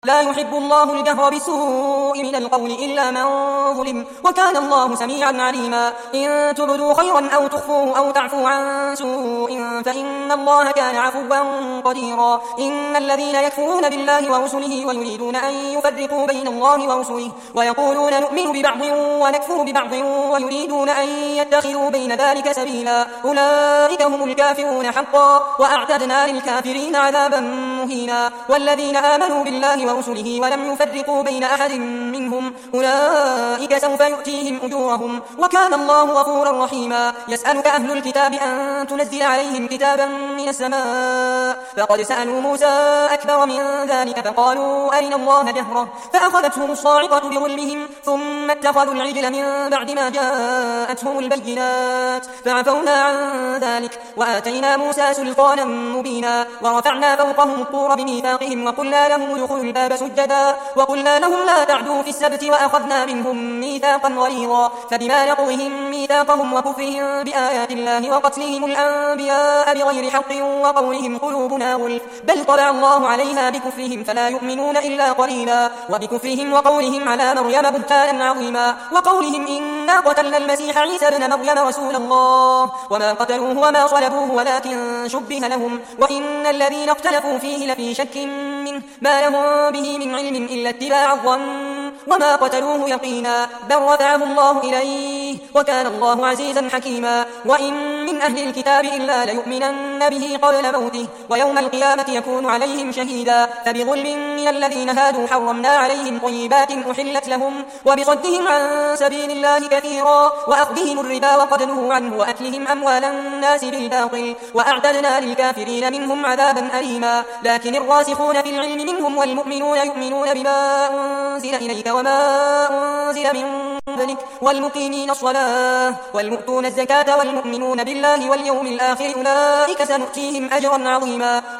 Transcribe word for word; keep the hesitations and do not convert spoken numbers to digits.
لا يحب الله الجهر بالسوء من القول إلا من ظلم وكان الله سميعا عليما. إن تبدوا خيرا أو تخفوه أو تعفو عن سوء فإن الله كان عفوا قديرا. إن الذين يكفرون بالله ورسله ويريدون أن يفرقوا بين الله ورسله ويقولون نؤمن ببعض ونكفر ببعض ويريدون أن يتخذوا بين ذلك سبيلا أولئك هم الكافرون حقا وأعتدنا للكافرين عذابا مهينا. والذين آمنوا بالله ورسله ولم يفرقوا بين أحد منهم أولئك سوف يؤتيهم أجورهم وكان الله غفورا رحيما. يسألك أهل الكتاب أن تنزل عليهم كتابا من السماء فقد سألوا موسى أكبر من ذلك فقالوا أرنا الله جهرة فأخذتهم الصاعقة بظلمهم ثم اتخذوا العجل من بعد ما جاءتهم البينات فعفونا عن ذلك وآتينا موسى سلطانا مبينا. ورفعنا فوقهم الطور بميثاقهم وقلنا لهم ادخلوا الباب سجدا وقلنا لهم لا تعدوا في السبت وأخذنا منهم ميثاقا غليظا. فبما نقضهم ميثاقهم وكفرهم بآيات الله وقتلهم الأنبياء بغير حق وقولهم قلوبنا غلف بل طبع الله عليها بكفرهم فلا يؤمنون إلا قليلا. وبكفرهم وقولهم على مريم بهتانا عظيما وقولهم إنا قتلنا المسيح عيسى ابن مريم رسول الله وما قتلوه وما صلبوه ولكن شبه لهم وإن الذين اختلفوا فيه لفي شك منه ما لهم به من علم إلا اتباع الظن وما قتلوه يقينا بل رفعه الله إليه وكان الله عزيزا حكيما. وإن من أهل الكتاب إلا ليؤمنن به قبل موته ويوم القيامة يكون عليهم شهيدا. فبظلم من الذين هادوا حرمنا عليهم طيبات أحلت لهم وبصدهم عن سبيل الله كثيرا وأخذهم الربا وقد نهوا عنه وأكلهم أموال الناس بالباطل وأعتدنا للكافرين منهم عذابا أليما. لكن الراسخون في العلم منهم والمؤمنون يؤمنون بما أنزل إليك وما أنزل من قبلك والمقيمين الصلاة والمؤتون الزكاة والمؤمنون بالله واليوم الآخر أولئك سنؤتيهم أجرا عظيما.